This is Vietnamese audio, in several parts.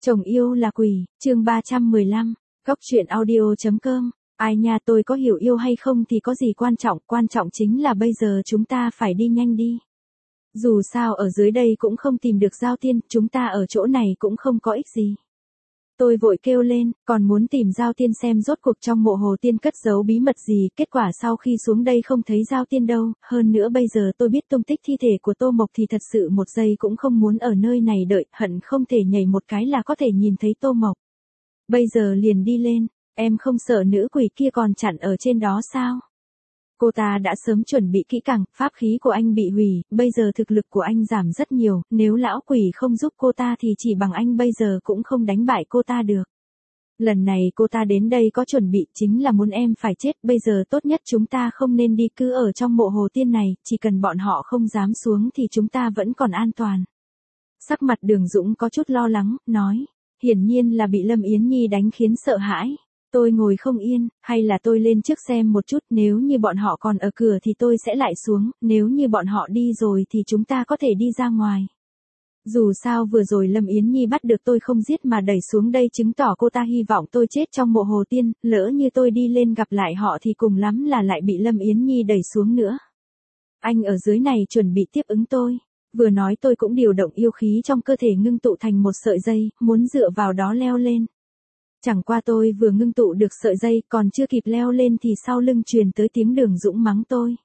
Chồng yêu là quỷ, chương 315, góc truyện audio.com. Ai nha, tôi có hiểu yêu hay không thì có gì quan trọng chính là bây giờ chúng ta phải đi nhanh đi. Dù sao ở dưới đây cũng không tìm được Giao Tiên, chúng ta ở chỗ này cũng không có ích gì. Tôi vội kêu lên, còn muốn tìm Giao Tiên xem rốt cuộc trong mộ Hồ Tiên cất giấu bí mật gì, kết quả sau khi xuống đây không thấy Giao Tiên đâu, hơn nữa bây giờ tôi biết tung tích thi thể của Tô Mộc thì thật sự một giây cũng không muốn ở nơi này đợi, hận không thể nhảy một cái là có thể nhìn thấy Tô Mộc. Bây giờ liền đi lên, em không sợ nữ quỷ kia còn chặn ở trên đó sao? Cô ta đã sớm chuẩn bị kỹ càng, pháp khí của anh bị hủy, bây giờ thực lực của anh giảm rất nhiều, nếu lão quỷ không giúp cô ta thì chỉ bằng anh bây giờ cũng không đánh bại cô ta được. Lần này cô ta đến đây có chuẩn bị chính là muốn em phải chết, bây giờ tốt nhất chúng ta không nên đi cứ ở trong mộ Hồ Tiên này, chỉ cần bọn họ không dám xuống thì chúng ta vẫn còn an toàn. Sắc mặt Đường Dũng có chút lo lắng, nói, hiển nhiên là bị Lâm Yến Nhi đánh khiến sợ hãi. Tôi ngồi không yên, hay là tôi lên trước xem một chút, nếu như bọn họ còn ở cửa thì tôi sẽ lại xuống, nếu như bọn họ đi rồi thì chúng ta có thể đi ra ngoài. Dù sao vừa rồi Lâm Yến Nhi bắt được tôi không giết mà đẩy xuống đây chứng tỏ cô ta hy vọng tôi chết trong mộ Hồ Tiên, lỡ như tôi đi lên gặp lại họ thì cùng lắm là lại bị Lâm Yến Nhi đẩy xuống nữa. Anh ở dưới này chuẩn bị tiếp ứng tôi. Vừa nói tôi cũng điều động yêu khí trong cơ thể ngưng tụ thành một sợi dây, muốn dựa vào đó leo lên. Chẳng qua tôi vừa ngưng tụ được sợi dây, còn chưa kịp leo lên thì sau lưng truyền tới tiếng Đường Dũng mắng tôi.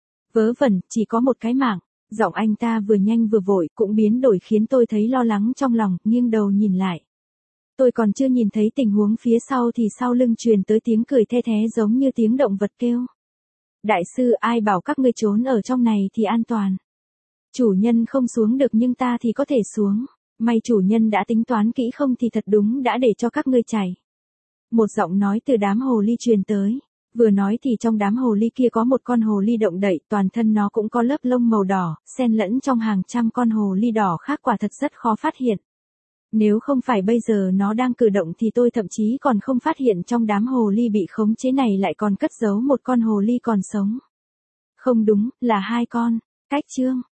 Vớ vẩn, chỉ có một cái mạng. Giọng anh ta vừa nhanh vừa vội, cũng biến đổi khiến tôi thấy lo lắng trong lòng, nghiêng đầu nhìn lại. Tôi còn chưa nhìn thấy tình huống phía sau thì sau lưng truyền tới tiếng cười the thé giống như tiếng động vật kêu. Đại sư, ai bảo các ngươi trốn ở trong này thì an toàn. Chủ nhân không xuống được nhưng ta thì có thể xuống. May chủ nhân đã tính toán kỹ, không thì thật đúng đã để cho các ngươi chạy. Một giọng nói từ đám hồ ly truyền tới. Vừa nói thì trong đám hồ ly kia có một con hồ ly động đậy, toàn thân nó cũng có lớp lông màu đỏ, xen lẫn trong hàng trăm con hồ ly đỏ khác, quả thật rất khó phát hiện. Nếu không phải bây giờ nó đang cử động thì tôi thậm chí còn không phát hiện trong đám hồ ly bị khống chế này lại còn cất giấu một con hồ ly còn sống. Không đúng, là hai con. Cách chương